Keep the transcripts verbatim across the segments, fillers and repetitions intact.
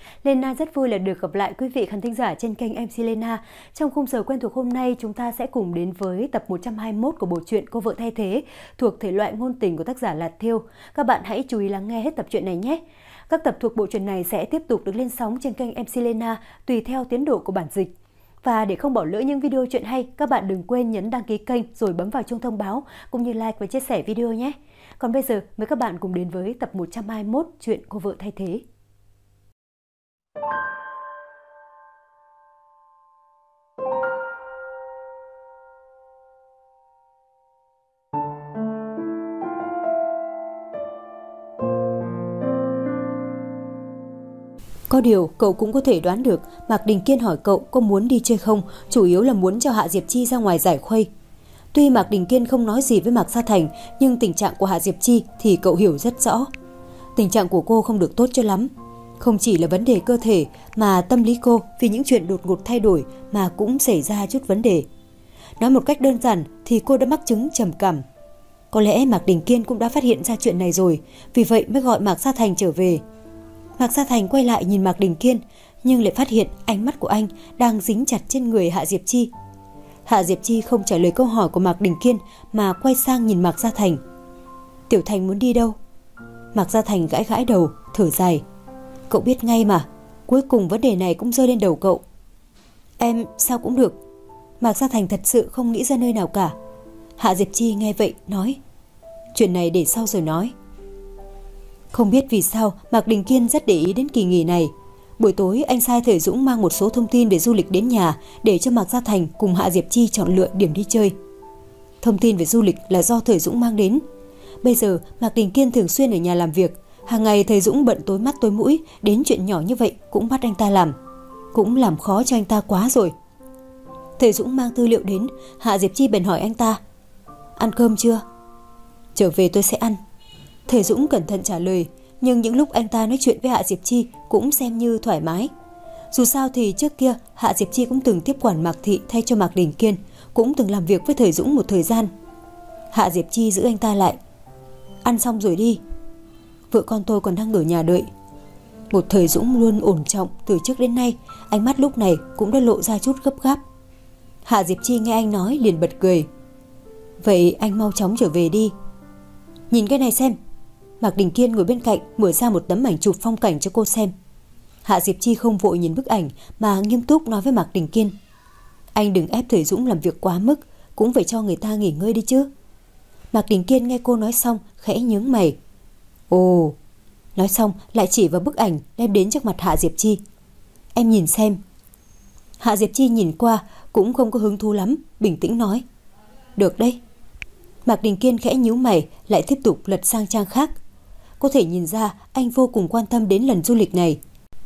Lena rất vui là được gặp lại quý vị khán thính giả trên kênh em xê Lena. Trong khung giờ quen thuộc hôm nay, chúng ta sẽ cùng đến với tập một trăm hai mươi mốt của bộ truyện Cô vợ thay thế thuộc thể loại ngôn tình của tác giả Lạt Thiêu. Các bạn hãy chú ý lắng nghe hết tập truyện này nhé. Các tập thuộc bộ truyện này sẽ tiếp tục được lên sóng trên kênh em xê Lena tùy theo tiến độ của bản dịch. Và để không bỏ lỡ những video truyện hay, các bạn đừng quên nhấn đăng ký kênh rồi bấm vào chuông thông báo cũng như like và chia sẻ video nhé. Còn bây giờ, mời các bạn cùng đến với tập một trăm hai mươi mốt truyện Cô vợ thay thế. Có điều, cậu cũng có thể đoán được Mạc Đình Kiên hỏi cậu có muốn đi chơi không, chủ yếu là muốn cho Hạ Diệp Chi ra ngoài giải khuây. Tuy Mạc Đình Kiên không nói gì với Mạc Gia Thành, nhưng tình trạng của Hạ Diệp Chi thì cậu hiểu rất rõ. Tình trạng của cô không được tốt cho lắm. Không chỉ là vấn đề cơ thể mà tâm lý cô vì những chuyện đột ngột thay đổi mà cũng xảy ra chút vấn đề. Nói một cách đơn giản thì cô đã mắc chứng trầm cảm. Có lẽ Mạc Đình Kiên cũng đã phát hiện ra chuyện này rồi, vì vậy mới gọi Mạc Gia Thành trở về. Mạc Gia Thành quay lại nhìn Mạc Đình Kiên, nhưng lại phát hiện ánh mắt của anh đang dính chặt trên người Hạ Diệp Chi. Hạ Diệp Chi không trả lời câu hỏi của Mạc Đình Kiên mà quay sang nhìn Mạc Gia Thành. Tiểu Thành muốn đi đâu? Mạc Gia Thành gãi gãi đầu, thở dài. Cậu biết ngay mà, cuối cùng vấn đề này cũng rơi lên đầu cậu. Em sao cũng được. Mạc Gia Thành thật sự không nghĩ ra nơi nào cả. Hạ Diệp Chi nghe vậy nói, chuyện này để sau rồi nói. Không biết vì sao Mạc Đình Kiên rất để ý đến kỳ nghỉ này. Buổi tối anh sai Thời Dũng mang một số thông tin về du lịch đến nhà để cho Mạc Gia Thành cùng Hạ Diệp Chi chọn lựa điểm đi chơi. Thông tin về du lịch là do Thời Dũng mang đến. Bây giờ Mạc Đình Kiên thường xuyên ở nhà làm việc, hàng ngày Thời Dũng bận tối mắt tối mũi, đến chuyện nhỏ như vậy cũng bắt anh ta làm. Cũng làm khó cho anh ta quá rồi. Thời Dũng mang tư liệu đến, Hạ Diệp Chi bèn hỏi anh ta, ăn cơm chưa? Trở về tôi sẽ ăn. Thời Dũng cẩn thận trả lời, nhưng những lúc anh ta nói chuyện với Hạ Diệp Chi cũng xem như thoải mái. Dù sao thì trước kia Hạ Diệp Chi cũng từng tiếp quản Mạc Thị thay cho Mạc Đình Kiên, cũng từng làm việc với Thời Dũng một thời gian. Hạ Diệp Chi giữ anh ta lại. Ăn xong rồi đi. Vợ con tôi còn đang ở nhà đợi. Một Thời Dũng luôn ổn trọng từ trước đến nay, ánh mắt lúc này cũng đã lộ ra chút gấp gáp. Hạ Diệp Chi nghe anh nói liền bật cười. Vậy anh mau chóng trở về đi. Nhìn cái này xem. Mạc Đình Kiên ngồi bên cạnh mở ra một tấm ảnh chụp phong cảnh cho cô xem. Hạ Diệp Chi không vội nhìn bức ảnh mà nghiêm túc nói với Mạc Đình Kiên, anh đừng ép Thời Dũng làm việc quá mức, cũng phải cho người ta nghỉ ngơi đi chứ. Mạc Đình Kiên nghe cô nói xong khẽ nhướng mày. Ồ. Nói xong lại chỉ vào bức ảnh đem đến trước mặt Hạ Diệp Chi. Em nhìn xem. Hạ Diệp Chi nhìn qua cũng không có hứng thú lắm, bình tĩnh nói, được đấy. Mạc Đình Kiên khẽ nhíu mày lại tiếp tục lật sang trang khác. Có thể nhìn ra anh vô cùng quan tâm đến lần du lịch này.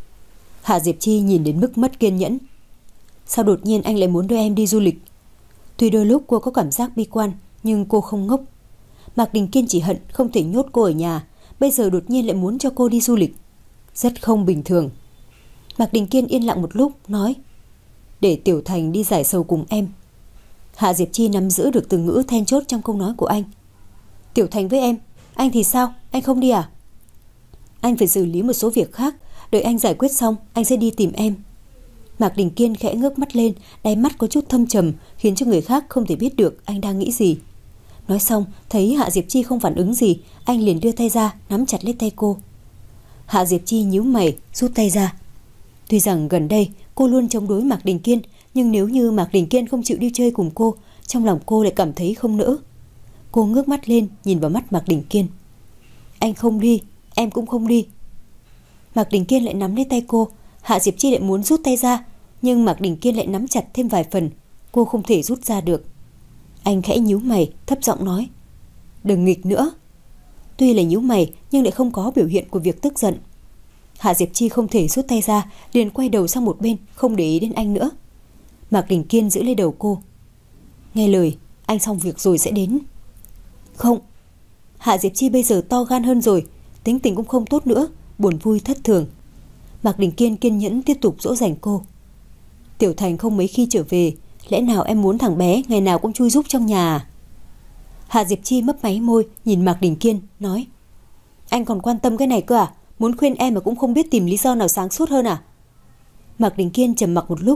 Hạ Diệp Chi nhìn đến mức mất kiên nhẫn. Sao đột nhiên anh lại muốn đưa em đi du lịch? Tuy đôi lúc cô có cảm giác bi quan, nhưng cô không ngốc. Mạc Đình Kiên chỉ hận không thể nhốt cô ở nhà, bây giờ đột nhiên lại muốn cho cô đi du lịch. Rất không bình thường. Mạc Đình Kiên yên lặng một lúc, nói, để Tiểu Thành đi giải sầu cùng em. Hạ Diệp Chi nắm giữ được từ ngữ then chốt trong câu nói của anh. Tiểu Thành với em, anh thì sao? Anh không đi à? Anh phải xử lý một số việc khác, đợi anh giải quyết xong anh sẽ đi tìm em. Mạc Đình Kiên khẽ ngước mắt lên, đáy mắt có chút thâm trầm, khiến cho người khác không thể biết được anh đang nghĩ gì. Nói xong, thấy Hạ Diệp Chi không phản ứng gì, anh liền đưa tay ra nắm chặt lấy tay cô. Hạ Diệp Chi nhíu mày rút tay ra. Tuy rằng gần đây cô luôn chống đối Mạc Đình Kiên, nhưng nếu như Mạc Đình Kiên không chịu đi chơi cùng cô, trong lòng cô lại cảm thấy không nỡ. Cô ngước mắt lên nhìn vào mắt Mạc Đình Kiên. Anh không đi, em cũng không đi. Mạc Đình Kiên lại nắm lấy tay cô. Hạ Diệp Chi lại muốn rút tay ra, nhưng Mạc Đình Kiên lại nắm chặt thêm vài phần. Cô không thể rút ra được. Anh khẽ nhíu mày thấp giọng nói, đừng nghịch nữa. Tuy là nhíu mày nhưng lại không có biểu hiện của việc tức giận. Hạ Diệp Chi không thể rút tay ra, liền quay đầu sang một bên, không để ý đến anh nữa. Mạc Đình Kiên giữ lấy đầu cô. Nghe lời, anh xong việc rồi sẽ đến. Không. Hạ Diệp Chi bây giờ to gan hơn rồi, tính tình cũng không tốt nữa, buồn vui thất thường. Mạc Đình Kiên kiên nhẫn tiếp tục dỗ dành cô. Tiểu Thành không mấy khi trở về, lẽ nào em muốn thằng bé ngày nào cũng chui giúp trong nhà à? Hạ Diệp Chi mấp máy môi nhìn Mạc Đình Kiên nói, anh còn quan tâm cái này cơ à? muốn khuyên em mà cũng không biết tìm lý do nào sáng suốt hơn à? Mạc Đình Kiên trầm mặc một lúc.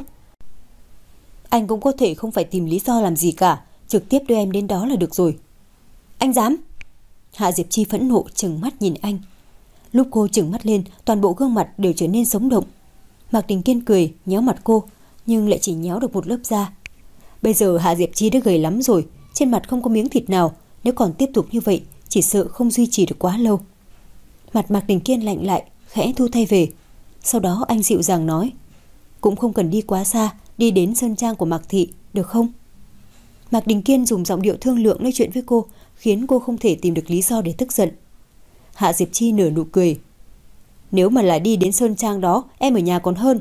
Anh cũng có thể không phải tìm lý do làm gì cả, trực tiếp đưa em đến đó là được rồi. Anh dám? Hạ Diệp Chi phẫn nộ trừng mắt nhìn anh. Lúc cô trừng mắt lên, toàn bộ gương mặt đều trở nên sống động. Mạc Đình Kiên cười, nhéo mặt cô, nhưng lại chỉ nhéo được một lớp da. Bây giờ Hạ Diệp Chi đã gầy lắm rồi, trên mặt không có miếng thịt nào, nếu còn tiếp tục như vậy, chỉ sợ không duy trì được quá lâu. Mặt Mạc Đình Kiên lạnh lại, khẽ thu tay về. Sau đó anh dịu dàng nói, cũng không cần đi quá xa, đi đến sơn trang của Mạc thị, được không? Mạc Đình Kiên dùng giọng điệu thương lượng nói chuyện với cô, khiến cô không thể tìm được lý do để tức giận. Hạ Diệp Chi nở nụ cười. Nếu mà là đi đến sơn trang đó, em ở nhà còn hơn.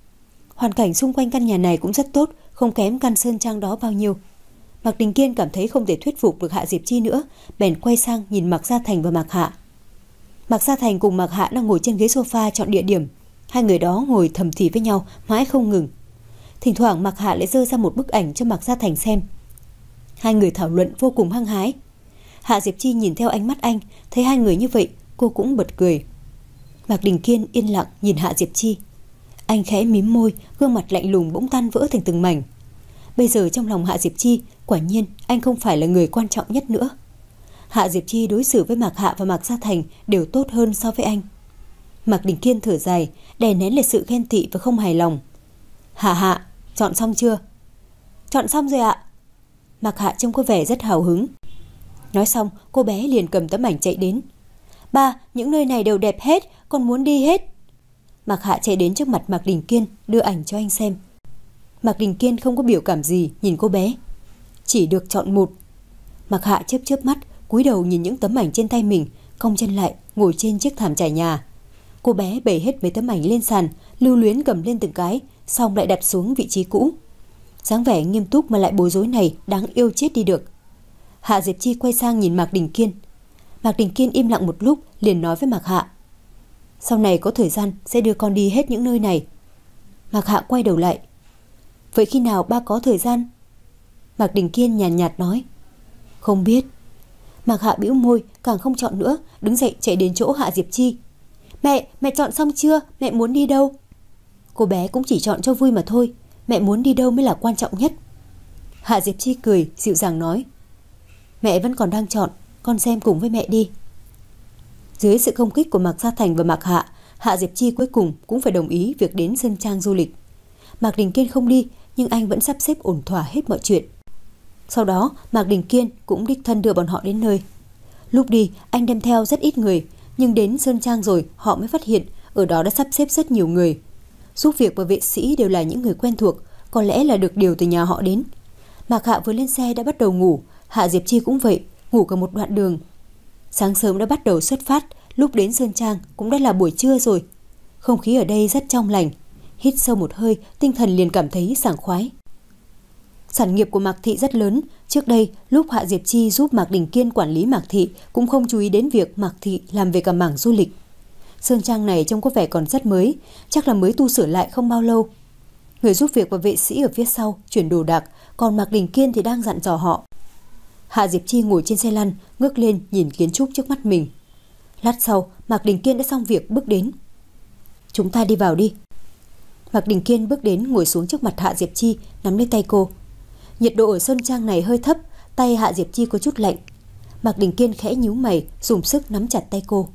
Hoàn cảnh xung quanh căn nhà này cũng rất tốt, không kém căn sơn trang đó bao nhiêu. Mạc Đình Kiên cảm thấy không thể thuyết phục được Hạ Diệp Chi nữa, bèn quay sang nhìn Mạc Gia Thành và Mạc Hạ. Mạc Gia Thành cùng Mạc Hạ đang ngồi trên ghế sofa chọn địa điểm. Hai người đó ngồi thầm thì với nhau mãi không ngừng. Thỉnh thoảng Mạc Hạ lại giơ ra một bức ảnh cho Mạc Gia Thành xem. Hai người thảo luận vô cùng hăng hái. Hạ Diệp Chi nhìn theo ánh mắt anh, thấy hai người như vậy, cô cũng bật cười. Mạc Đình Kiên yên lặng nhìn Hạ Diệp Chi. Anh khẽ mím môi, gương mặt lạnh lùng bỗng tan vỡ thành từng mảnh. Bây giờ trong lòng Hạ Diệp Chi, quả nhiên anh không phải là người quan trọng nhất nữa. Hạ Diệp Chi đối xử với Mạc Hạ và Mạc Gia Thành đều tốt hơn so với anh. Mạc Đình Kiên thở dài, đè nén lại sự ghen tị và không hài lòng. Hạ Hạ, chọn xong chưa? Chọn xong rồi ạ. Mạc Hạ trông có vẻ rất hào hứng. Nói xong, cô bé liền cầm tấm ảnh chạy đến. Ba, những nơi này đều đẹp hết, con muốn đi hết. Mạc Hạ chạy đến trước mặt Mạc Đình Kiên, đưa ảnh cho anh xem. Mạc Đình Kiên không có biểu cảm gì nhìn cô bé. Chỉ được chọn một. Mạc Hạ chớp chớp mắt, cúi đầu nhìn những tấm ảnh trên tay mình, cong chân lại, ngồi trên chiếc thảm trải nhà. Cô bé bày hết mấy tấm ảnh lên sàn, lưu luyến cầm lên từng cái, xong lại đặt xuống vị trí cũ. Dáng vẻ nghiêm túc mà lại bối rối này đáng yêu chết đi được. Hạ Diệp Chi quay sang nhìn Mạc Đình Kiên. Mạc Đình Kiên im lặng một lúc, liền nói với Mạc Hạ. Sau này có thời gian sẽ đưa con đi hết những nơi này. Mạc Hạ quay đầu lại. Vậy khi nào ba có thời gian? Mạc Đình Kiên nhàn nhạt, nhạt nói. Không biết. Mạc Hạ bĩu môi, càng không chọn nữa, đứng dậy chạy đến chỗ Hạ Diệp Chi. Mẹ, mẹ chọn xong chưa? Mẹ muốn đi đâu? Cô bé cũng chỉ chọn cho vui mà thôi, mẹ muốn đi đâu mới là quan trọng nhất. Hạ Diệp Chi cười, dịu dàng nói. Mẹ vẫn còn đang chọn, con xem cùng với mẹ đi. Dưới sự công kích của Mạc Gia Thành và Mạc Hạ, Hạ Diệp Chi cuối cùng cũng phải đồng ý việc đến sơn trang du lịch. Mạc Đình Kiên không đi, nhưng anh vẫn sắp xếp ổn thỏa hết mọi chuyện. Sau đó, Mạc Đình Kiên cũng đích thân đưa bọn họ đến nơi. Lúc đi, anh đem theo rất ít người, nhưng đến sơn trang rồi họ mới phát hiện ở đó đã sắp xếp rất nhiều người. Giúp việc và vệ sĩ đều là những người quen thuộc, có lẽ là được điều từ nhà họ đến. Mạc Hạ vừa lên xe đã bắt đầu ngủ, Hạ Diệp Chi cũng vậy, ngủ cả một đoạn đường. Sáng sớm đã bắt đầu xuất phát, lúc đến sơn trang cũng đã là buổi trưa rồi. Không khí ở đây rất trong lành, hít sâu một hơi, tinh thần liền cảm thấy sảng khoái. Sản nghiệp của Mạc thị rất lớn, trước đây lúc Hạ Diệp Chi giúp Mạc Đình Kiên quản lý Mạc thị cũng không chú ý đến việc Mạc thị làm về cả mảng du lịch. Sơn trang này trông có vẻ còn rất mới, chắc là mới tu sửa lại không bao lâu. Người giúp việc và vệ sĩ ở phía sau chuyển đồ đạc, còn Mạc Đình Kiên thì đang dặn dò họ. Hạ Diệp Chi ngồi trên xe lăn, ngước lên nhìn kiến trúc trước mắt mình. Lát sau, Mạc Đình Kiên đã xong việc bước đến. Chúng ta đi vào đi. Mạc Đình Kiên bước đến ngồi xuống trước mặt Hạ Diệp Chi, nắm lấy tay cô. Nhiệt độ ở sơn trang này hơi thấp, tay Hạ Diệp Chi có chút lạnh. Mạc Đình Kiên khẽ nhíu mày, dùng sức nắm chặt tay cô.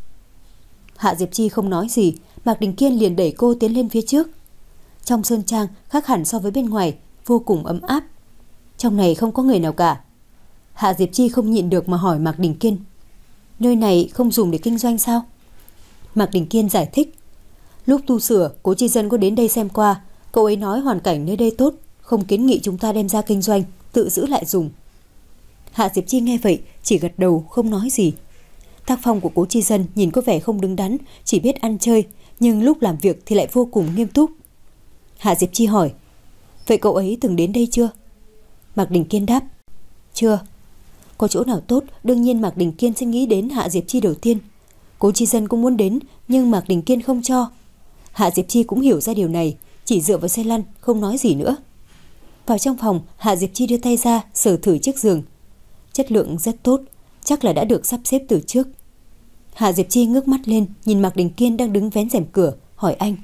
Hạ Diệp Chi không nói gì, Mạc Đình Kiên liền đẩy cô tiến lên phía trước. Trong sơn trang khác hẳn so với bên ngoài, vô cùng ấm áp. Trong này không có người nào cả. Hạ Diệp Chi không nhịn được mà hỏi Mạc Đình Kiên. Nơi này không dùng để kinh doanh sao? Mạc Đình Kiên giải thích. Lúc tu sửa, Cố Chi Dân có đến đây xem qua. Cậu ấy nói hoàn cảnh nơi đây tốt, không kiến nghị chúng ta đem ra kinh doanh, tự giữ lại dùng. Hạ Diệp Chi nghe vậy, chỉ gật đầu không nói gì. Tác phong của Cố Chi Dân nhìn có vẻ không đứng đắn, chỉ biết ăn chơi, nhưng lúc làm việc thì lại vô cùng nghiêm túc. Hạ Diệp Chi hỏi. Vậy cậu ấy từng đến đây chưa? Mạc Đình Kiên đáp. Chưa. Có chỗ nào tốt, đương nhiên Mạc Đình Kiên sẽ nghĩ đến Hạ Diệp Chi đầu tiên. Cố Chi Dân cũng muốn đến, nhưng Mạc Đình Kiên không cho. Hạ Diệp Chi cũng hiểu ra điều này, chỉ dựa vào xe lăn, không nói gì nữa. Vào trong phòng, Hạ Diệp Chi đưa tay ra, sờ thử chiếc giường. Chất lượng rất tốt, chắc là đã được sắp xếp từ trước. Hạ Diệp Chi ngước mắt lên, nhìn Mạc Đình Kiên đang đứng vén rèm cửa, hỏi anh: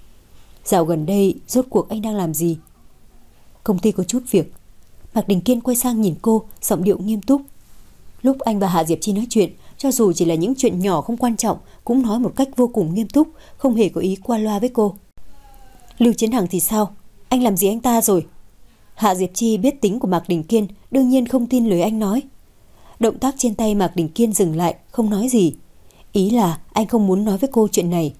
Dạo gần đây rốt cuộc anh đang làm gì? Công ty có chút việc. Mạc Đình Kiên quay sang nhìn cô, giọng điệu nghiêm túc. Lúc anh và Hạ Diệp Chi nói chuyện, cho dù chỉ là những chuyện nhỏ không quan trọng, cũng nói một cách vô cùng nghiêm túc, không hề có ý qua loa với cô. Lưu Chiến Hằng thì sao? Anh làm gì anh ta rồi? Hạ Diệp Chi biết tính của Mạc Đình Kiên, đương nhiên không tin lời anh nói. Động tác trên tay Mạc Đình Kiên dừng lại, không nói gì. Ý là anh không muốn nói với cô chuyện này.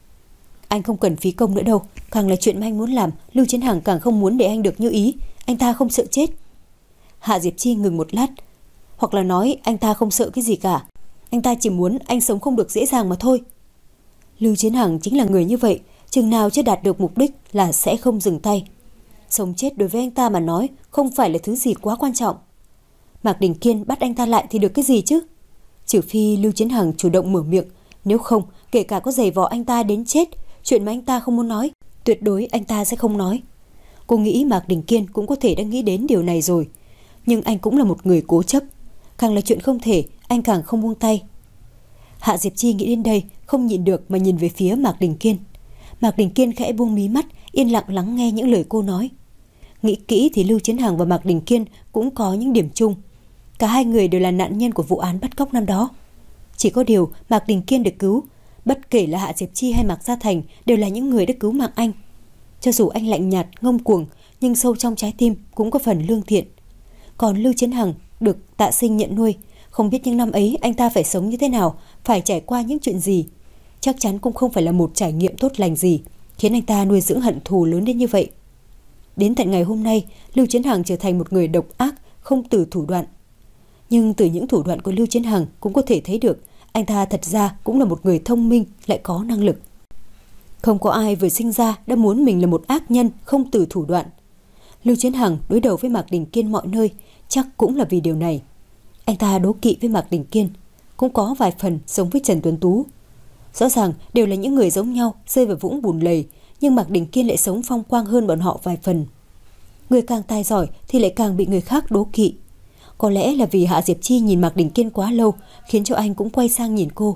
Anh không cần phí công nữa đâu, càng là chuyện mà anh muốn làm, Lưu Chiến Hằng càng không muốn để anh được như ý. Anh ta không sợ chết. Hạ Diệp Chi ngừng một lát. Hoặc là nói anh ta không sợ cái gì cả, anh ta chỉ muốn anh sống không được dễ dàng mà thôi. Lưu Chiến Hằng chính là người như vậy, chừng nào chưa đạt được mục đích là sẽ không dừng tay. Sống chết đối với anh ta mà nói không phải là thứ gì quá quan trọng. Mạc Đình Kiên bắt anh ta lại thì được cái gì chứ? Trừ phi Lưu Chiến Hằng chủ động mở miệng, nếu không, kể cả có giày vò anh ta đến chết, chuyện mà anh ta không muốn nói, tuyệt đối anh ta sẽ không nói. Cô nghĩ Mạc Đình Kiên cũng có thể đã nghĩ đến điều này rồi, nhưng anh cũng là một người cố chấp, càng là chuyện không thể, anh càng không buông tay. Hạ Diệp Chi nghĩ đến đây, không nhịn được mà nhìn về phía Mạc Đình Kiên. Mạc Đình Kiên khẽ buông mí mắt, yên lặng lắng nghe những lời cô nói. Nghĩ kỹ thì Lưu Chiến Hằng và Mạc Đình Kiên cũng có những điểm chung. Cả hai người đều là nạn nhân của vụ án bắt cóc năm đó. Chỉ có điều Mạc Đình Kiên được cứu, bất kể là Hạ Diệp Chi hay Mạc Gia Thành đều là những người đã cứu mạng anh. Cho dù anh lạnh nhạt, ngông cuồng, nhưng sâu trong trái tim cũng có phần lương thiện. Còn Lưu Chiến Hằng được Tạ Sinh nhận nuôi, không biết những năm ấy anh ta phải sống như thế nào, phải trải qua những chuyện gì. Chắc chắn cũng không phải là một trải nghiệm tốt lành gì, khiến anh ta nuôi dưỡng hận thù lớn đến như vậy. Đến tận ngày hôm nay, Lưu Chiến Hằng trở thành một người độc ác, không từ thủ đoạn. Nhưng từ những thủ đoạn của Lưu Chiến Hằng cũng có thể thấy được, anh ta thật ra cũng là một người thông minh, lại có năng lực. Không có ai vừa sinh ra đã muốn mình là một ác nhân không từ thủ đoạn. Lưu Chiến Hằng đối đầu với Mạc Đình Kiên mọi nơi, chắc cũng là vì điều này. Anh ta đố kỵ với Mạc Đình Kiên, cũng có vài phần giống với Trần Tuấn Tú. Rõ ràng đều là những người giống nhau, rơi vào vũng bùn lầy, nhưng Mạc Đình Kiên lại sống phong quang hơn bọn họ vài phần. Người càng tài giỏi thì lại càng bị người khác đố kỵ. Có lẽ là vì Hạ Diệp Chi nhìn Mạc Đình Kiên quá lâu, khiến cho anh cũng quay sang nhìn cô.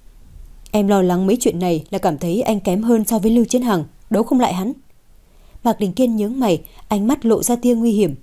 Em lo lắng mấy chuyện này là cảm thấy anh kém hơn so với Lưu Chiến Hằng, đấu không lại hắn. Mạc Đình Kiên nhướng mày, ánh mắt lộ ra tia nguy hiểm.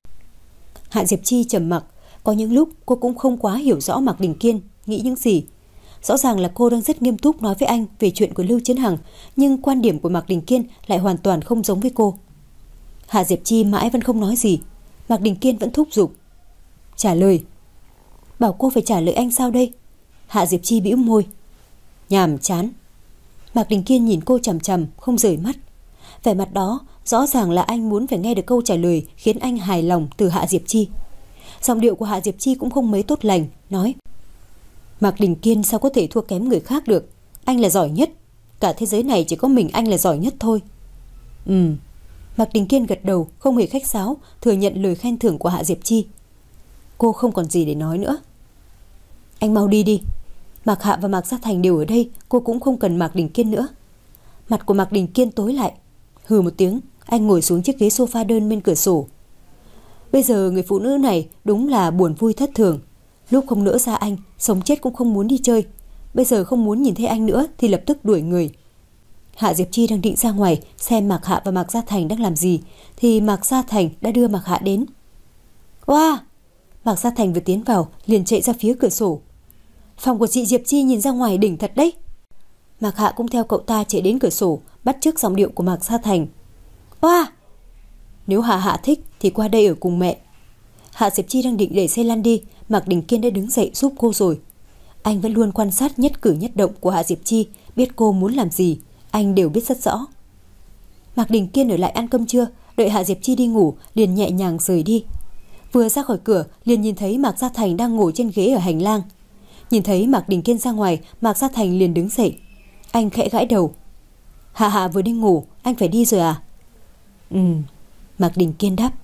Hạ Diệp Chi trầm mặc, có những lúc cô cũng không quá hiểu rõ Mạc Đình Kiên nghĩ những gì. Rõ ràng là cô đang rất nghiêm túc nói với anh về chuyện của Lưu Chiến Hằng, nhưng quan điểm của Mạc Đình Kiên lại hoàn toàn không giống với cô. Hạ Diệp Chi mãi vẫn không nói gì. Mạc Đình Kiên vẫn thúc giục. Trả lời. Bảo cô phải trả lời anh sao đây? Hạ Diệp Chi bĩu môi. Nhàm chán. Mạc Đình Kiên nhìn cô chằm chằm, không rời mắt. Vẻ mặt đó rõ ràng là anh muốn phải nghe được câu trả lời khiến anh hài lòng từ Hạ Diệp Chi. Giọng điệu của Hạ Diệp Chi cũng không mấy tốt lành, nói: Mạc Đình Kiên sao có thể thua kém người khác được? Anh là giỏi nhất. Cả thế giới này chỉ có mình anh là giỏi nhất thôi. Ừ. Mạc Đình Kiên gật đầu, không hề khách sáo, thừa nhận lời khen thưởng của Hạ Diệp Chi. Cô không còn gì để nói nữa. Anh mau đi đi. Mạc Hạ và Mạc Gia Thành đều ở đây, cô cũng không cần Mạc Đình Kiên nữa. Mặt của Mạc Đình Kiên tối lại. Hừ một tiếng, anh ngồi xuống chiếc ghế sofa đơn bên cửa sổ. Bây giờ người phụ nữ này đúng là buồn vui thất thường. Lúc không nỡ ra anh, sống chết cũng không muốn đi chơi. Bây giờ không muốn nhìn thấy anh nữa thì lập tức đuổi người. Hạ Diệp Chi đang định ra ngoài xem Mạc Hạ và Mạc Gia Thành đang làm gì, thì Mạc Gia Thành đã đưa Mạc Hạ đến. Wow! Mạc Gia Thành vừa tiến vào liền chạy ra phía cửa sổ. Phòng của chị Diệp Chi nhìn ra ngoài đỉnh thật đấy. Mạc Hạ cũng theo cậu ta chạy đến cửa sổ, bắt chước giọng điệu của Mạc Gia Thành. Wow! Nếu Hạ Hạ thích thì qua đây ở cùng mẹ. Hạ Diệp Chi đang định đẩy xe lăn đi, Mạc Đình Kiên đã đứng dậy giúp cô rồi. Anh vẫn luôn quan sát nhất cử nhất động của Hạ Diệp Chi, biết cô muốn làm gì, anh đều biết rất rõ. Mạc Đình Kiên ở lại ăn cơm trưa, đợi Hạ Diệp Chi đi ngủ, liền nhẹ nhàng rời đi. Vừa ra khỏi cửa, liền nhìn thấy Mạc Gia Thành đang ngồi trên ghế ở hành lang. Nhìn thấy Mạc Đình Kiên ra ngoài, Mạc Gia Thành liền đứng dậy. Anh khẽ gãi đầu. Hạ Hạ vừa đi ngủ, anh phải đi rồi à? Ừ, Mạc Đình Kiên đáp.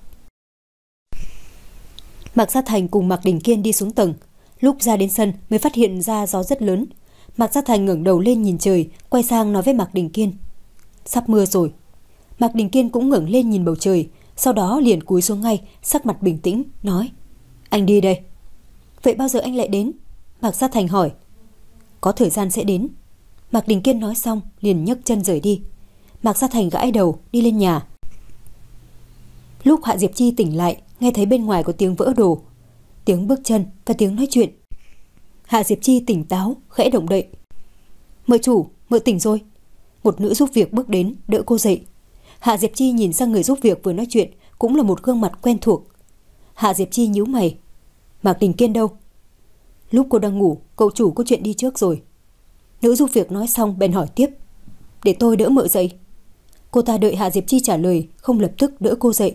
Mạc Gia Thành cùng Mạc Đình Kiên đi xuống tầng. Lúc ra đến sân mới phát hiện ra gió rất lớn. Mạc Gia Thành ngẩng đầu lên nhìn trời, quay sang nói với Mạc Đình Kiên. Sắp mưa rồi. Mạc Đình Kiên cũng ngẩng lên nhìn bầu trời, sau đó liền cúi xuống ngay, sắc mặt bình tĩnh, nói. Anh đi đây. Vậy bao giờ anh lại đến? Mạc Gia Thành hỏi. có thời gian sẽ đến. Mạc Đình Kiên nói xong liền nhấc chân rời đi. Mạc Gia Thành gãi đầu đi lên nhà. Lúc Hạ Diệp Chi tỉnh lại, nghe thấy bên ngoài có tiếng vỡ đồ, tiếng bước chân và tiếng nói chuyện. Hạ Diệp Chi tỉnh táo, khẽ động đậy. Mợ chủ, mợ tỉnh rồi. Một nữ giúp việc bước đến đỡ cô dậy. Hạ Diệp Chi nhìn sang người giúp việc vừa nói chuyện, cũng là một gương mặt quen thuộc. Hạ Diệp Chi nhíu mày. Mạc Đình Kiên đâu? Lúc cô đang ngủ, cậu chủ có chuyện đi trước rồi. Nữ giúp việc nói xong bèn hỏi tiếp. Để tôi đỡ mợ dậy. Cô ta đợi Hạ Diệp Chi trả lời, không lập tức đỡ cô dậy.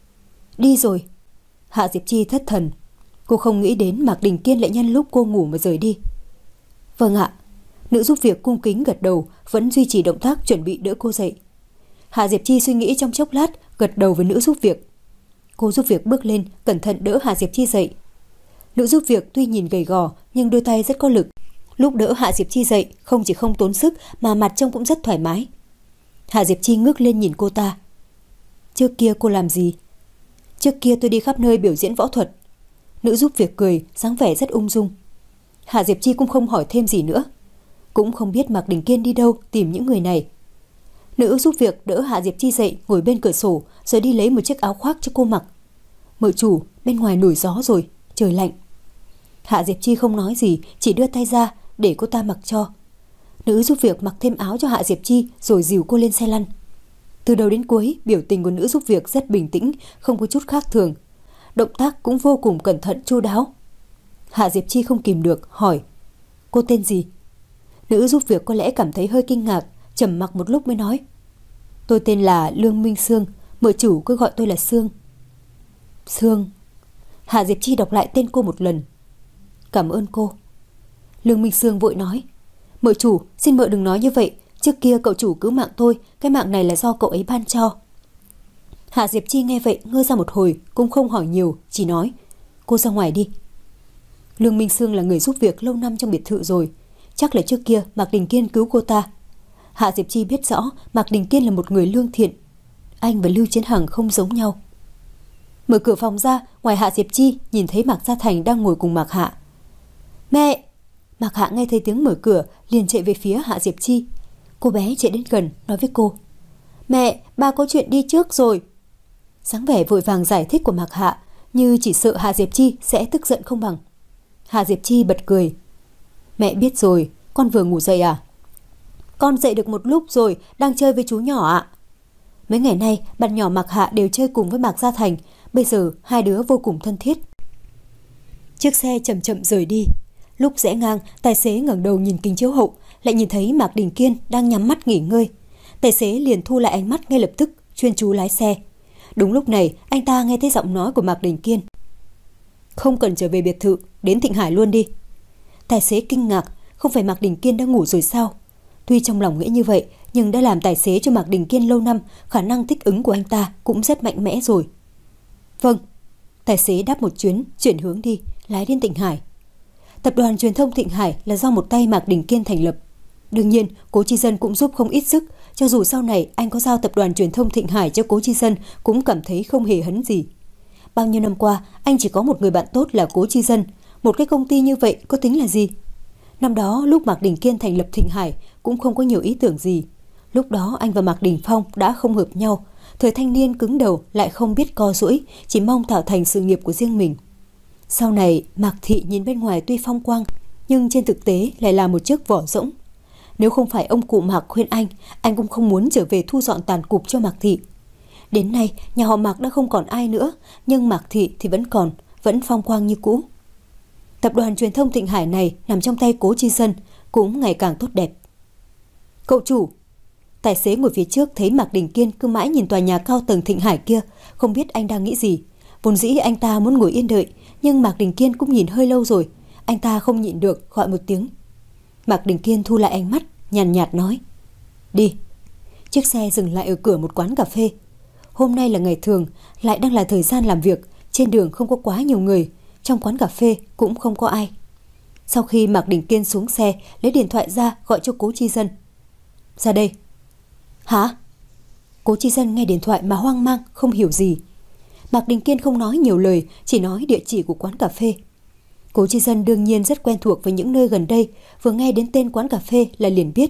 Đi rồi. Hạ Diệp Chi thất thần. Cô không nghĩ đến Mạc Đình Kiên lại nhân lúc cô ngủ mà rời đi. Vâng ạ. Nữ giúp việc cung kính gật đầu, vẫn duy trì động tác chuẩn bị đỡ cô dậy. Hạ Diệp Chi suy nghĩ trong chốc lát, gật đầu với nữ giúp việc. Cô giúp việc bước lên, cẩn thận đỡ Hạ Diệp Chi dậy. Nữ giúp việc tuy nhìn gầy gò nhưng đôi tay rất có lực. Lúc đỡ Hạ Diệp Chi dậy, không chỉ không tốn sức mà mặt trông cũng rất thoải mái. Hạ Diệp Chi ngước lên nhìn cô ta. Trước kia cô làm gì? Trước kia tôi đi khắp nơi biểu diễn võ thuật. Nữ giúp việc cười, dáng vẻ rất ung dung. Hạ Diệp Chi cũng không hỏi thêm gì nữa. Cũng không biết Mạc Đình Kiên đi đâu tìm những người này. Nữ giúp việc đỡ Hạ Diệp Chi dậy, ngồi bên cửa sổ rồi đi lấy một chiếc áo khoác cho cô mặc. Mợ chủ, bên ngoài nổi gió rồi, trời lạnh. Hạ Diệp Chi không nói gì, chỉ đưa tay ra để cô ta mặc cho. Nữ giúp việc mặc thêm áo cho Hạ Diệp Chi rồi dìu cô lên xe lăn. Từ đầu đến cuối, biểu tình của nữ giúp việc rất bình tĩnh, không có chút khác thường. Động tác cũng vô cùng cẩn thận chu đáo. Hạ Diệp Chi không kìm được, hỏi. Cô tên gì? Nữ giúp việc có lẽ cảm thấy hơi kinh ngạc, trầm mặc một lúc mới nói. Tôi tên là Lương Minh Sương, mợ chủ cứ gọi tôi là Sương. Sương. Hạ Diệp Chi đọc lại tên cô một lần. Cảm ơn cô. Lương Minh Sương vội nói. Mợ chủ, xin mợ đừng nói như vậy. Trước kia cậu chủ cứu mạng tôi, cái mạng này là do cậu ấy ban cho. Hạ Diệp Chi nghe vậy ngơ ra một hồi, cũng không hỏi nhiều, chỉ nói. Cô ra ngoài đi. Lương Minh Sương là người giúp việc lâu năm trong biệt thự rồi. Chắc là trước kia Mạc Đình Kiên cứu cô ta. Hạ Diệp Chi biết rõ Mạc Đình Kiên là một người lương thiện. Anh và Lưu Chiến Hằng không giống nhau. Mở cửa phòng ra, ngoài Hạ Diệp Chi nhìn thấy Mạc Gia Thành đang ngồi cùng Mạc Hạ. Mẹ! Mạc Hạ nghe thấy tiếng mở cửa liền chạy về phía Hạ Diệp Chi. Cô bé chạy đến gần nói với cô. Mẹ, ba có chuyện đi trước rồi. Dáng vẻ vội vàng giải thích của Mạc Hạ như chỉ sợ Hạ Diệp Chi sẽ tức giận không bằng. Hạ Diệp Chi bật cười. Mẹ biết rồi, con vừa ngủ dậy à? Con dậy được một lúc rồi, đang chơi với chú nhỏ ạ. Mấy ngày nay, bạn nhỏ Mạc Hạ đều chơi cùng với Mạc Gia Thành. Bây giờ, hai đứa vô cùng thân thiết. Chiếc xe chậm chậm rời đi. Lúc rẽ ngang, tài xế ngẩng đầu nhìn kính chiếu hậu, lại nhìn thấy Mạc Đình Kiên đang nhắm mắt nghỉ ngơi. Tài xế liền thu lại ánh mắt ngay lập tức, chuyên chú lái xe. Đúng lúc này, anh ta nghe thấy giọng nói của Mạc Đình Kiên. Không cần trở về biệt thự, đến Thịnh Hải luôn đi. Tài xế kinh ngạc, không phải Mạc Đình Kiên đã ngủ rồi sao? Tuy trong lòng nghĩ như vậy, nhưng đã làm tài xế cho Mạc Đình Kiên lâu năm, khả năng thích ứng của anh ta cũng rất mạnh mẽ rồi. Vâng. Tài xế đáp một chuyến, chuyển hướng đi, lái đến Thịnh Hải. Tập đoàn truyền thông Thịnh Hải là do một tay Mạc Đình Kiên thành lập. Đương nhiên, Cố Chi Dân cũng giúp không ít sức, cho dù sau này anh có giao tập đoàn truyền thông Thịnh Hải cho Cố Chi Dân cũng cảm thấy không hề hấn gì. Bao nhiêu năm qua, anh chỉ có một người bạn tốt là Cố Chi Dân, một cái công ty như vậy có tính là gì? Năm đó lúc Mạc Đình Kiên thành lập Thịnh Hải cũng không có nhiều ý tưởng gì. Lúc đó anh và Mạc Đình Phong đã không hợp nhau, thời thanh niên cứng đầu lại không biết co duỗi, chỉ mong tạo thành sự nghiệp của riêng mình. Sau này, Mạc Thị nhìn bên ngoài tuy phong quang, nhưng trên thực tế lại là một chiếc vỏ rỗng. Nếu không phải ông cụ Mạc khuyên anh, anh cũng không muốn trở về thu dọn tàn cục cho Mạc Thị. Đến nay, nhà họ Mạc đã không còn ai nữa, nhưng Mạc Thị thì vẫn còn, vẫn phong quang như cũ. Tập đoàn truyền thông Thịnh Hải này nằm trong tay Cố Chi Dân, cũng ngày càng tốt đẹp. Cậu chủ! Tài xế ngồi phía trước thấy Mạc Đình Kiên cứ mãi nhìn tòa nhà cao tầng Thịnh Hải kia, không biết anh đang nghĩ gì. Vốn dĩ anh ta muốn ngồi yên đợi, nhưng Mạc Đình Kiên cũng nhìn hơi lâu rồi, anh ta không nhịn được gọi một tiếng. Mạc Đình Kiên thu lại ánh mắt, nhàn nhạt nói. Đi. Chiếc xe dừng lại ở cửa một quán cà phê. Hôm nay là ngày thường, lại đang là thời gian làm việc, trên đường không có quá nhiều người, trong quán cà phê cũng không có ai. Sau khi Mạc Đình Kiên xuống xe, lấy điện thoại ra gọi cho Cố Chi Dân. Ra đây. Hả? Cố Chi Dân nghe điện thoại mà hoang mang, không hiểu gì. Mạc Đình Kiên không nói nhiều lời, chỉ nói địa chỉ của quán cà phê. Cố Chi Dân đương nhiên rất quen thuộc với những nơi gần đây, vừa nghe đến tên quán cà phê là liền biết.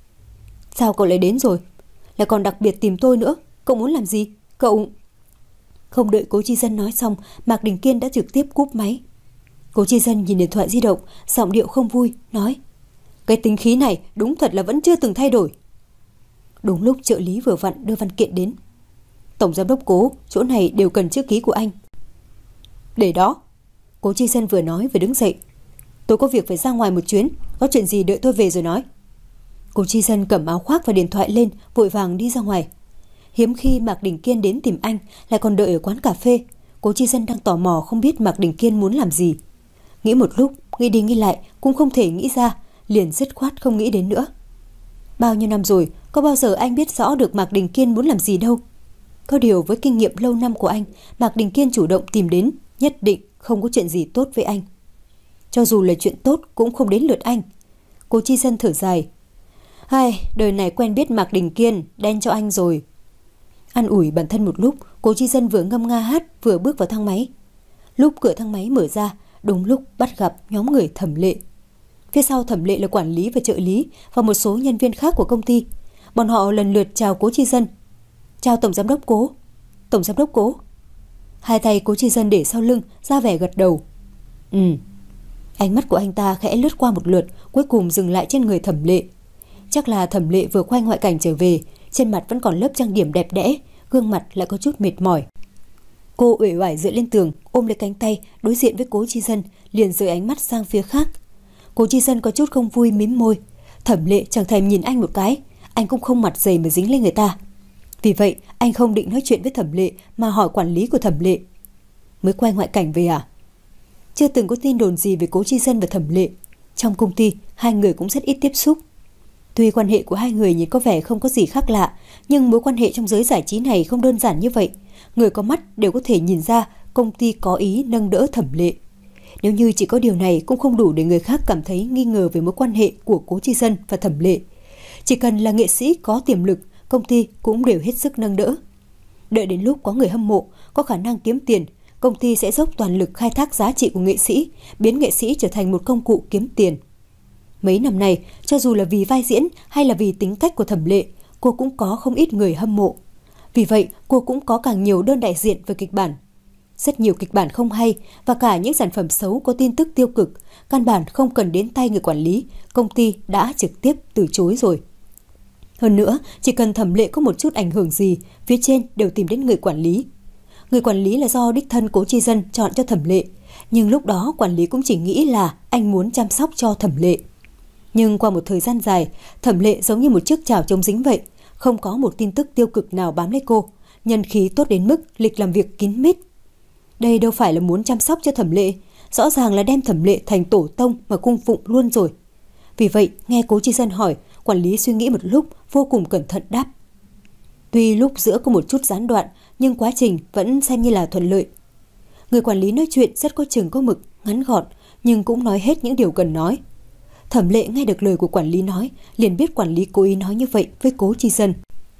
Sao cậu lại đến rồi? Lại còn đặc biệt tìm tôi nữa. Cậu muốn làm gì? Cậu... Không đợi Cố Chi Dân nói xong, Mạc Đình Kiên đã trực tiếp cúp máy. Cố Chi Dân nhìn điện thoại di động, giọng điệu không vui, nói: Cái tính khí này đúng thật là vẫn chưa từng thay đổi. Đúng lúc trợ lý vừa vặn đưa văn kiện đến. Tổng giám đốc Cố, chỗ này đều cần chữ ký của anh. Để đó. Cố Chi Dân vừa nói vừa đứng dậy. Tôi có việc phải ra ngoài một chuyến, có chuyện gì đợi tôi về rồi nói. Cố Chi Dân cầm áo khoác và điện thoại lên, vội vàng đi ra ngoài. Hiếm khi Mạc Đình Kiên đến tìm anh, lại còn đợi ở quán cà phê. Cố Chi Dân đang tò mò không biết Mạc Đình Kiên muốn làm gì. Nghĩ một lúc, nghĩ đi nghĩ lại cũng không thể nghĩ ra, liền dứt khoát không nghĩ đến nữa. Bao nhiêu năm rồi, có bao giờ anh biết rõ được Mạc Đình Kiên muốn làm gì đâu. Có điều với kinh nghiệm lâu năm của anh, Mạc Đình Kiên chủ động tìm đến, nhất định không có chuyện gì tốt với anh. Cho dù là chuyện tốt cũng không đến lượt anh. Cố Chi Dân thở dài. Hai, đời này quen biết Mạc Đình Kiên, đen cho anh rồi. An ủi bản thân một lúc, Cố Chi Dân vừa ngâm nga hát vừa bước vào thang máy. Lúc cửa thang máy mở ra, đúng lúc bắt gặp nhóm người Thẩm Lệ. Phía sau Thẩm Lệ là quản lý và trợ lý và một số nhân viên khác của công ty. Bọn họ lần lượt chào Cố Chi Dân. Chào Tổng giám đốc Cố. Tổng giám đốc Cố. Hai tay Cố Chi Dân để sau lưng, ra vẻ gật đầu. Ừ. Ánh mắt của anh ta khẽ lướt qua một lượt, cuối cùng dừng lại trên người Thẩm Lệ. Chắc là Thẩm Lệ vừa khoe ngoại cảnh trở về, trên mặt vẫn còn lớp trang điểm đẹp đẽ, gương mặt lại có chút mệt mỏi. Cô uể oải dựa lên tường, ôm lấy cánh tay, đối diện với Cố Chi Dân, liền rời ánh mắt sang phía khác. Cố Chi Dân có chút không vui mím môi. Thẩm Lệ chẳng thèm nhìn anh một cái, anh cũng không mặt dày mà dính lên người ta. Vì vậy, anh không định nói chuyện với Thẩm Lệ mà hỏi quản lý của Thẩm Lệ. Mới quay ngoại cảnh về à? Chưa từng có tin đồn gì về Cố Chi Dân và Thẩm Lệ. Trong công ty, hai người cũng rất ít tiếp xúc. Tuy quan hệ của hai người nhìn có vẻ không có gì khác lạ, nhưng mối quan hệ trong giới giải trí này không đơn giản như vậy. Người có mắt đều có thể nhìn ra công ty có ý nâng đỡ Thẩm Lệ. Nếu như chỉ có điều này cũng không đủ để người khác cảm thấy nghi ngờ về mối quan hệ của Cố Chi Dân và Thẩm Lệ. Chỉ cần là nghệ sĩ có tiềm lực, công ty cũng đều hết sức nâng đỡ. Đợi đến lúc có người hâm mộ, có khả năng kiếm tiền, công ty sẽ dốc toàn lực khai thác giá trị của nghệ sĩ, biến nghệ sĩ trở thành một công cụ kiếm tiền. Mấy năm này, cho dù là vì vai diễn hay là vì tính cách của Thẩm Lệ, cô cũng có không ít người hâm mộ. Vì vậy, cô cũng có càng nhiều đơn đại diện về kịch bản. Rất nhiều kịch bản không hay và cả những sản phẩm xấu có tin tức tiêu cực, căn bản không cần đến tay người quản lý, công ty đã trực tiếp từ chối rồi. Hơn nữa, chỉ cần Thẩm Lệ có một chút ảnh hưởng gì, phía trên đều tìm đến người quản lý. Người quản lý là do đích thân Cố Chi Dân chọn cho Thẩm Lệ, nhưng lúc đó quản lý cũng chỉ nghĩ là anh muốn chăm sóc cho Thẩm Lệ. Nhưng qua một thời gian dài, Thẩm Lệ giống như một chiếc chảo chống dính vậy, không có một tin tức tiêu cực nào bám lấy cô, nhân khí tốt đến mức lịch làm việc kín mít. Đây đâu phải là muốn chăm sóc cho Thẩm Lệ, rõ ràng là đem Thẩm Lệ thành tổ tông mà cung phụng luôn rồi. Vì vậy, nghe Cố Chi Dân hỏi, quản lý suy nghĩ một lúc, vô cùng cẩn thận đáp. Tuy lúc giữa có một chút gián đoạn, nhưng quá trình vẫn xem như là thuận lợi. Người quản lý nói chuyện rất có chừng có mực, ngắn gọn, nhưng cũng nói hết những điều cần nói. Thẩm Lệ nghe được lời của quản lý nói, liền biết quản lý cố ý nói như vậy với Cố Chi Dân.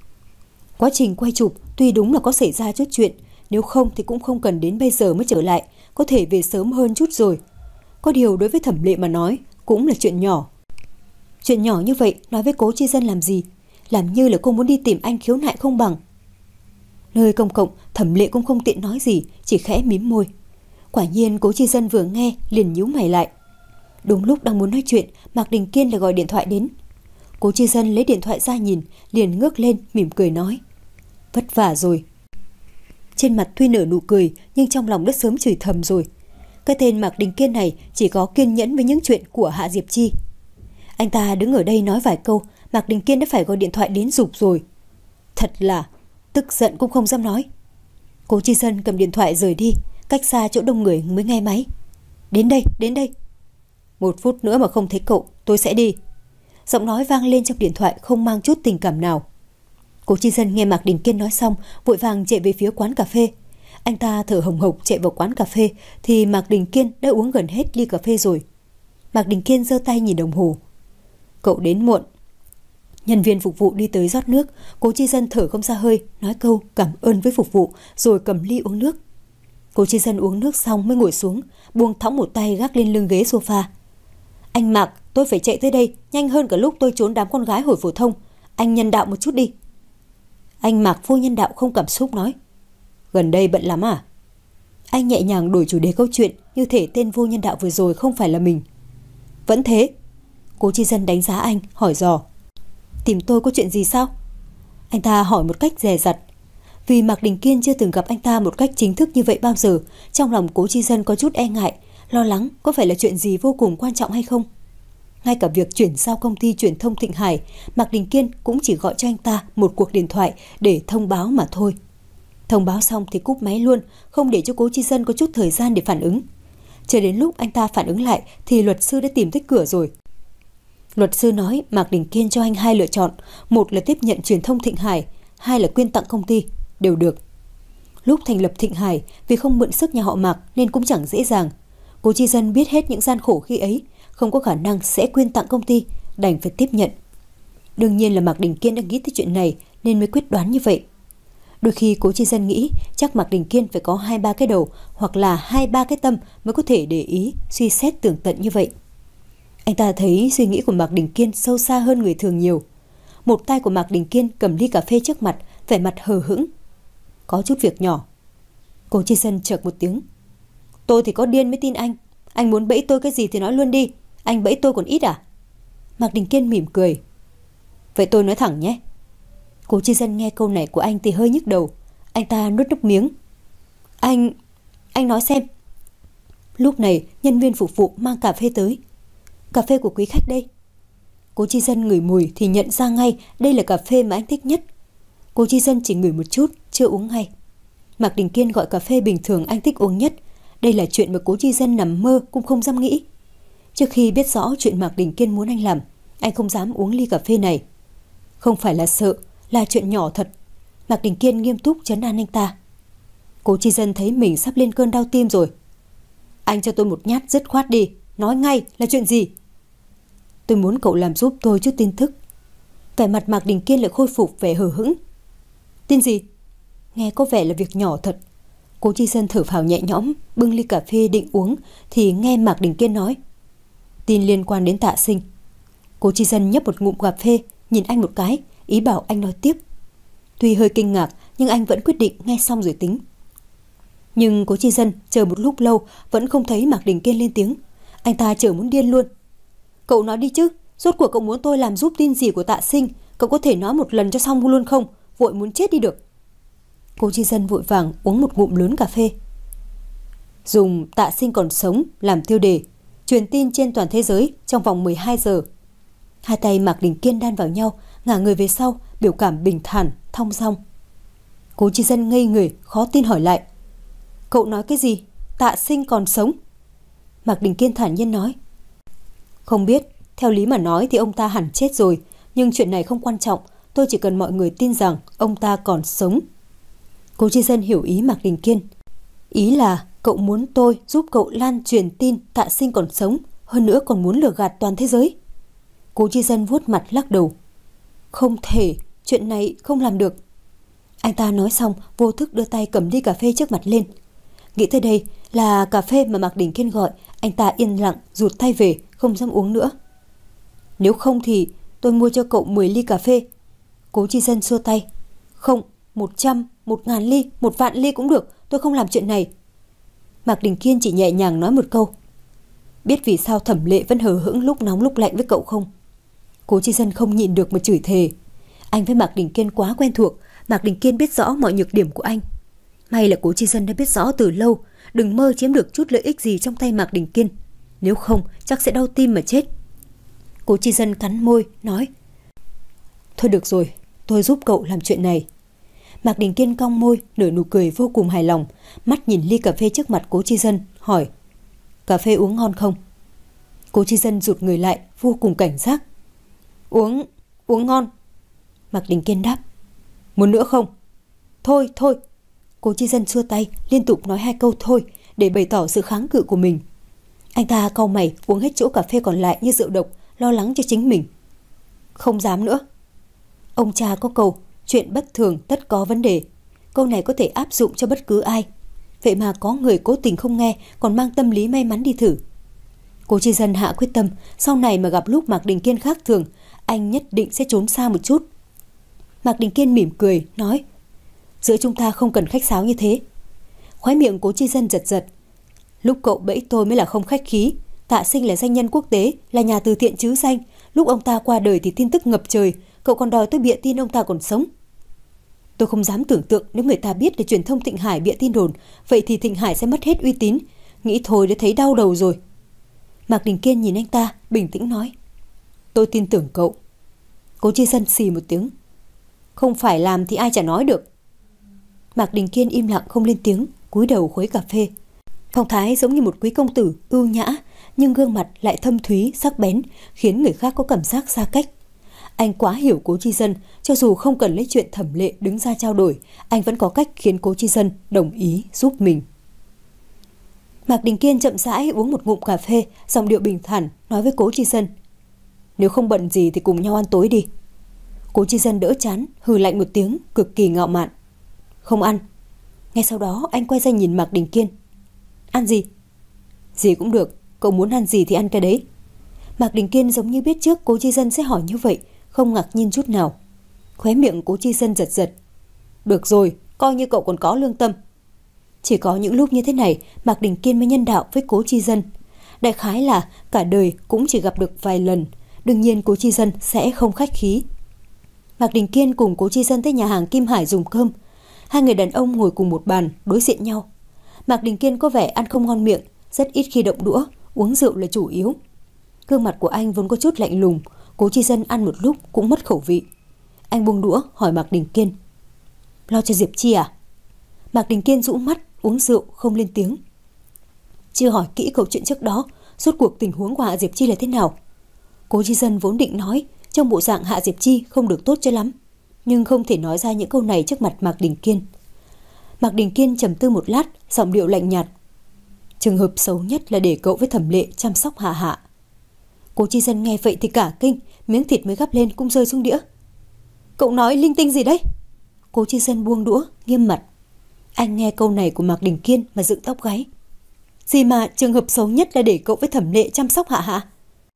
Quá trình quay chụp tuy đúng là có xảy ra chút chuyện, nếu không thì cũng không cần đến bây giờ mới trở lại, có thể về sớm hơn chút rồi. Có điều đối với Thẩm Lệ mà nói, cũng là chuyện nhỏ. Chuyện nhỏ như vậy nói với Cố Chi Dân làm gì? Làm như là cô muốn đi tìm anh khiếu nại không bằng. Nơi công cộng, Thẩm Lệ cũng không tiện nói gì, chỉ khẽ mím môi. Quả nhiên Cố Chi Dân vừa nghe liền nhíu mày lại. Đúng lúc đang muốn nói chuyện, Mạc Đình Kiên lại gọi điện thoại đến. Cố Chi Dân lấy điện thoại ra nhìn, liền ngước lên mỉm cười nói. Vất vả rồi. Trên mặt tuy nở nụ cười, nhưng trong lòng đã sớm chửi thầm rồi. Cái tên Mạc Đình Kiên này chỉ có kiên nhẫn với những chuyện của Hạ Diệp Chi. Anh ta đứng ở đây nói vài câu, Mạc Đình Kiên đã phải gọi điện thoại đến giục rồi. Thật là tức giận cũng không dám nói. Cố Chi Dân cầm điện thoại rời đi, cách xa chỗ đông người mới nghe máy. Đến đây, đến đây. Một phút nữa mà không thấy cậu, tôi sẽ đi. Giọng nói vang lên trong điện thoại không mang chút tình cảm nào. Cố Chi Dân nghe Mạc Đình Kiên nói xong, vội vàng chạy về phía quán cà phê. Anh ta thở hồng hộc chạy vào quán cà phê thì Mạc Đình Kiên đã uống gần hết ly cà phê rồi. Mạc Đình Kiên giơ tay nhìn đồng hồ. Cậu đến muộn. Nhân viên phục vụ đi tới rót nước. Cố Chi Dân thở không ra hơi, nói câu cảm ơn với phục vụ rồi cầm ly uống nước. Cố Chi Dân uống nước xong mới ngồi xuống, buông thõng một tay gác lên lưng ghế sofa. Anh Mạc, tôi phải chạy tới đây, nhanh hơn cả lúc tôi trốn đám con gái hồi phổ thông. Anh nhân đạo một chút đi. Anh Mạc vô nhân đạo không cảm xúc nói. Gần đây bận lắm à? Anh nhẹ nhàng đổi chủ đề câu chuyện, như thể tên vô nhân đạo vừa rồi không phải là mình. Vẫn thế. Cố Chi Dân đánh giá anh, hỏi dò. Tìm tôi có chuyện gì sao? Anh ta hỏi một cách dè dặt. Vì Mạc Đình Kiên chưa từng gặp anh ta một cách chính thức như vậy bao giờ, trong lòng Cố Chi Dân có chút e ngại, lo lắng có phải là chuyện gì vô cùng quan trọng hay không. Ngay cả việc chuyển giao công ty truyền thông Thịnh Hải, Mạc Đình Kiên cũng chỉ gọi cho anh ta một cuộc điện thoại để thông báo mà thôi. Thông báo xong thì cúp máy luôn, không để cho Cố Chi Dân có chút thời gian để phản ứng. Chờ đến lúc anh ta phản ứng lại thì luật sư đã tìm tới cửa rồi. Luật sư nói Mạc Đình Kiên cho anh hai lựa chọn, một là tiếp nhận truyền thông Thịnh Hải, hai là quyên tặng công ty, đều được. Lúc thành lập Thịnh Hải, vì không mượn sức nhà họ Mạc nên cũng chẳng dễ dàng. Cố Chi Dân biết hết những gian khổ khi ấy, không có khả năng sẽ quyên tặng công ty, đành phải tiếp nhận. Đương nhiên là Mạc Đình Kiên đã nghĩ tới chuyện này nên mới quyết đoán như vậy. Đôi khi Cố Chi Dân nghĩ chắc Mạc Đình Kiên phải có hai ba cái đầu hoặc là hai ba cái tâm mới có thể để ý, suy xét tường tận như vậy. Anh ta thấy suy nghĩ của Mạc Đình Kiên sâu xa hơn người thường nhiều. Một tay của Mạc Đình Kiên cầm ly cà phê trước mặt, vẻ mặt hờ hững. Có chút việc nhỏ. Cố Chi Dân chợt một tiếng. Tôi thì có điên mới tin anh. Anh muốn bẫy tôi cái gì thì nói luôn đi. Anh bẫy tôi còn ít à? Mạc Đình Kiên mỉm cười. Vậy tôi nói thẳng nhé. Cố Chi Dân nghe câu này của anh thì hơi nhức đầu. Anh ta nuốt nước miếng. Anh... anh nói xem. Lúc này nhân viên phục vụ mang cà phê tới. Cà phê của quý khách đây. Cố Chi Dân ngửi mùi thì nhận ra ngay đây là cà phê mà anh thích nhất. Cố Chi Dân chỉ ngửi một chút, chưa uống ngay. Mạc Đình Kiên gọi cà phê bình thường anh thích uống nhất. Đây là chuyện mà Cố Chi Dân nằm mơ cũng không dám nghĩ. Trước khi biết rõ chuyện Mạc Đình Kiên muốn anh làm, anh không dám uống ly cà phê này. Không phải là sợ, là chuyện nhỏ thật. Mạc Đình Kiên nghiêm túc trấn an anh ta. Cố Chi Dân thấy mình sắp lên cơn đau tim rồi. Anh cho tôi một nhát dứt khoát đi, nói ngay là chuyện gì? Tôi muốn cậu làm giúp tôi chút tin tức. Vẻ mặt Mạc Đình Kiên lại khôi phục vẻ hờ hững. Tin gì? Nghe có vẻ là việc nhỏ thật. Cố Chi Dân thở phào nhẹ nhõm, bưng ly cà phê định uống thì nghe Mạc Đình Kiên nói. Tin liên quan đến Tạ Sinh. Cố Chi Dân nhấp một ngụm cà phê, nhìn anh một cái, ý bảo anh nói tiếp. Tuy hơi kinh ngạc nhưng anh vẫn quyết định nghe xong rồi tính. Nhưng Cố Chi Dân chờ một lúc lâu vẫn không thấy Mạc Đình Kiên lên tiếng. Anh ta chờ muốn điên luôn. Cậu nói đi chứ, rốt cuộc cậu muốn tôi làm giúp tin gì của Tạ Sinh? Cậu có thể nói một lần cho xong luôn không? Vội muốn chết đi được. Cố Chi Dân vội vàng uống một ngụm lớn cà phê. Dùng Tạ Sinh còn sống làm tiêu đề, truyền tin trên toàn thế giới trong vòng mười hai giờ. Hai tay Mạc Đình Kiên đan vào nhau, ngả người về sau, biểu cảm bình thản, thong dong. Cố Chi Dân ngây người, khó tin hỏi lại. Cậu nói cái gì? Tạ Sinh còn sống? Mạc Đình Kiên thản nhiên nói. Không biết, theo lý mà nói thì ông ta hẳn chết rồi, nhưng chuyện này không quan trọng, tôi chỉ cần mọi người tin rằng ông ta còn sống. Cố Chi Dân hiểu ý Mạc Đình Kiên. Ý là cậu muốn tôi giúp cậu lan truyền tin Tạ Sinh còn sống, hơn nữa còn muốn lừa gạt toàn thế giới. Cố Chi Dân vuốt mặt lắc đầu. Không thể, chuyện này không làm được. Anh ta nói xong vô thức đưa tay cầm ly cà phê trước mặt lên. Nghĩ tới đây là cà phê mà Mạc Đình Kiên gọi, anh ta yên lặng rụt tay về, không dám uống nữa. Nếu không thì tôi mua cho cậu mười ly cà phê. Cố Chi Dân xua tay. Không, một trăm, một ngàn ly, một vạn ly cũng được, tôi không làm chuyện này. Mạc Đình Kiên chỉ nhẹ nhàng nói một câu. Biết vì sao Thẩm Lệ vẫn hờ hững lúc nóng lúc lạnh với cậu không? Cố Chi Dân không nhịn được mà chửi thề. Anh với Mạc Đình Kiên quá quen thuộc, Mạc Đình Kiên biết rõ mọi nhược điểm của anh. May là Cố Chi Dân đã biết rõ từ lâu, đừng mơ chiếm được chút lợi ích gì trong tay Mạc Đình Kiên. Nếu không chắc sẽ đau tim mà chết. Cố Chi Dân cắn môi nói. Thôi được rồi, tôi giúp cậu làm chuyện này. Mạc Đình Kiên cong môi, nở nụ cười vô cùng hài lòng, mắt nhìn ly cà phê trước mặt Cố Chi Dân, hỏi. Cà phê uống ngon không? Cố Chi Dân rụt người lại, vô cùng cảnh giác. Uống, uống ngon. Mạc Đình Kiên đáp. Muốn nữa không? Thôi, thôi. Cố Chi Dân xua tay, liên tục nói hai câu thôi để bày tỏ sự kháng cự của mình. Anh ta cau mày uống hết chỗ cà phê còn lại như rượu độc, lo lắng cho chính mình. Không dám nữa. Ông cha có câu, chuyện bất thường tất có vấn đề. Câu này có thể áp dụng cho bất cứ ai. Vậy mà có người cố tình không nghe, còn mang tâm lý may mắn đi thử. Cố Chi Dân hạ quyết tâm, sau này mà gặp lúc Mạc Đình Kiên khác thường, anh nhất định sẽ trốn xa một chút. Mạc Đình Kiên mỉm cười, nói: giữa chúng ta không cần khách sáo như thế. Khóe miệng Cố Chi Dân giật giật. Lúc cậu bẫy tôi mới là không khách khí. Tạ Sinh là danh nhân quốc tế, là nhà từ thiện chứ danh. Lúc ông ta qua đời thì tin tức ngập trời, cậu còn đòi tôi bịa tin ông ta còn sống. Tôi không dám tưởng tượng nếu người ta biết là truyền thông Thịnh Hải bịa tin đồn, vậy thì Thịnh Hải sẽ mất hết uy tín. Nghĩ thôi đã thấy đau đầu rồi. Mạc Đình Kiên nhìn anh ta, bình tĩnh nói: tôi tin tưởng cậu. Cố Chi Dân xì một tiếng: không phải làm thì ai chả nói được. Mạc Đình Kiên im lặng không lên tiếng, cúi đầu khuấy cà phê. Phong thái giống như một quý công tử ưu nhã, nhưng gương mặt lại thâm thúy, sắc bén, khiến người khác có cảm giác xa cách. Anh quá hiểu Cố Chi Dân, cho dù không cần lấy chuyện Thẩm Lệ đứng ra trao đổi, anh vẫn có cách khiến Cố Chi Dân đồng ý giúp mình. Mạc Đình Kiên chậm rãi uống một ngụm cà phê, giọng điệu bình thản nói với Cố Chi Dân: nếu không bận gì thì cùng nhau ăn tối đi. Cố Chi Dân đỡ chán, hừ lạnh một tiếng, cực kỳ ngạo mạn: không ăn. Ngay sau đó anh quay ra nhìn Mạc Đình Kiên: ăn gì? Gì cũng được, cậu muốn ăn gì thì ăn cái đấy. Mạc Đình Kiên giống như biết trước Cố Chi Dân sẽ hỏi như vậy, không ngạc nhiên chút nào. Khóe miệng Cố Chi Dân giật giật: được rồi, coi như cậu còn có lương tâm. Chỉ có những lúc như thế này Mạc Đình Kiên mới nhân đạo với Cố Chi Dân. Đại khái là cả đời cũng chỉ gặp được vài lần, đương nhiên Cố Chi Dân sẽ không khách khí. Mạc Đình Kiên cùng Cố Chi Dân tới nhà hàng Kim Hải dùng cơm. Hai người đàn ông ngồi cùng một bàn, đối diện nhau. Mạc Đình Kiên có vẻ ăn không ngon miệng, rất ít khi động đũa, uống rượu là chủ yếu. Gương mặt của anh vốn có chút lạnh lùng, Cố Chi Dân ăn một lúc cũng mất khẩu vị. Anh buông đũa hỏi Mạc Đình Kiên: lo cho Diệp Chi à? Mạc Đình Kiên rũ mắt, uống rượu không lên tiếng. Chưa hỏi kỹ câu chuyện trước đó, rốt cuộc tình huống của Hạ Diệp Chi là thế nào? Cố Chi Dân vốn định nói trong bộ dạng Hạ Diệp Chi không được tốt cho lắm, nhưng không thể nói ra những câu này trước mặt Mạc Đình Kiên. Mạc Đình Kiên trầm tư một lát, giọng điệu lạnh nhạt: trường hợp xấu nhất là để cậu với Thẩm Lệ chăm sóc Hạ Hạ. Cố Chi Dân nghe vậy thì cả kinh, miếng thịt mới gắp lên cũng rơi xuống đĩa. Cậu nói linh tinh gì đấy? Cố Chi Dân buông đũa, nghiêm mặt. Anh nghe câu này của Mạc Đình Kiên mà dựng tóc gáy. Gì mà trường hợp xấu nhất là để cậu với Thẩm Lệ chăm sóc Hạ Hạ?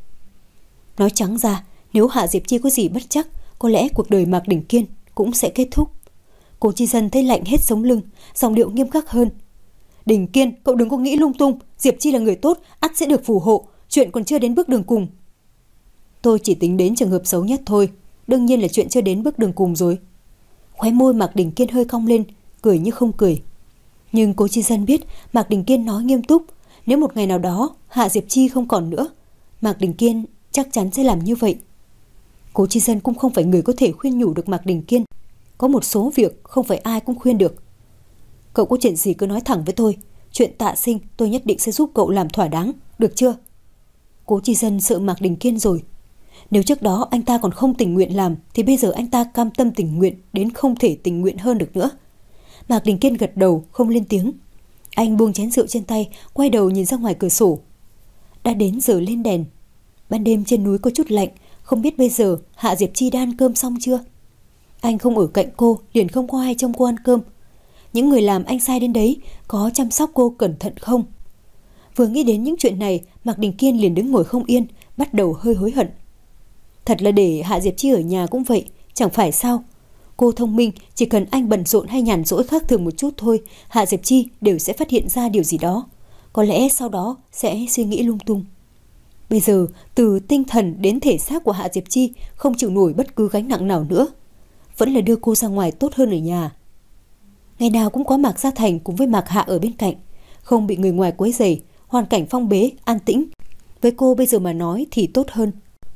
Nói trắng ra, nếu Hạ Diệp Chi có gì bất chắc, có lẽ cuộc đời Mạc Đình Kiên cũng sẽ kết thúc. Cố Chi Dân thấy lạnh hết sống lưng, giọng điệu nghiêm khắc hơn. Đình Kiên, cậu đừng có nghĩ lung tung. Diệp Chi là người tốt, ắt sẽ được phù hộ. Chuyện còn chưa đến bước đường cùng. Tôi chỉ tính đến trường hợp xấu nhất thôi. Đương nhiên là chuyện chưa đến bước đường cùng rồi. Khóe môi Mạc Đình Kiên hơi cong lên, cười như không cười. Nhưng Cố Chi Dân biết Mạc Đình Kiên nói nghiêm túc. Nếu một ngày nào đó Hạ Diệp Chi không còn nữa, Mạc Đình Kiên chắc chắn sẽ làm như vậy. Cố Chi Dân cũng không phải người có thể khuyên nhủ được Mạc Đình Kiên. Có một số việc không phải ai cũng khuyên được. Cậu có chuyện gì cứ nói thẳng với tôi. Chuyện Tạ Sinh tôi nhất định sẽ giúp cậu làm thỏa đáng, được chưa? Cố Chi Dân sợ Mạc Đình Kiên rồi. Nếu trước đó anh ta còn không tình nguyện làm, thì bây giờ anh ta cam tâm tình nguyện đến không thể tình nguyện hơn được nữa. Mạc Đình Kiên gật đầu không lên tiếng. Anh buông chén rượu trên tay, quay đầu nhìn ra ngoài cửa sổ. Đã đến giờ lên đèn. Ban đêm trên núi có chút lạnh, không biết bây giờ Hạ Diệp Chi đã ăn cơm xong chưa? Anh không ở cạnh cô, liền không có ai trông cô ăn cơm. Những người làm anh sai đến đấy có chăm sóc cô cẩn thận không? Vừa nghĩ đến những chuyện này, Mạc Đình Kiên liền đứng ngồi không yên, bắt đầu hơi hối hận. Thật là để Hạ Diệp Chi ở nhà cũng vậy, chẳng phải sao? Cô thông minh, chỉ cần anh bận rộn hay nhàn rỗi khác thường một chút thôi, Hạ Diệp Chi đều sẽ phát hiện ra điều gì đó. Có lẽ sau đó sẽ suy nghĩ lung tung. Bây giờ, từ tinh thần đến thể xác của Hạ Diệp Chi không chịu nổi bất cứ gánh nặng nào nữa. Vẫn là đưa cô ra ngoài tốt hơn ở nhà. Ngày nào cũng có Mạc Gia Thành cùng với Mạc Hạ ở bên cạnh, không bị người ngoài quấy rầy, hoàn cảnh phong bế, an tĩnh. Với cô bây giờ mà nói thì tốt hơn.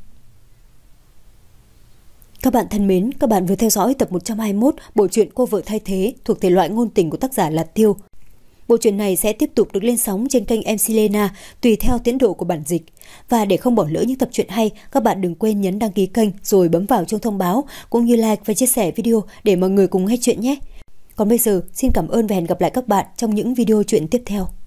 Các bạn thân mến, các bạn vừa theo dõi tập một trăm hai mươi mốt bộ truyện Cô Vợ Thay Thế thuộc thể loại ngôn tình của tác giả Lạt Tiêu. Bộ truyện này sẽ tiếp tục được lên sóng trên kênh em xê Lena tùy theo tiến độ của bản dịch. Và để không bỏ lỡ những tập truyện hay, các bạn đừng quên nhấn đăng ký kênh rồi bấm vào chuông thông báo cũng như like và chia sẻ video để mọi người cùng nghe chuyện nhé. Còn bây giờ, xin cảm ơn và hẹn gặp lại các bạn trong những video truyện tiếp theo.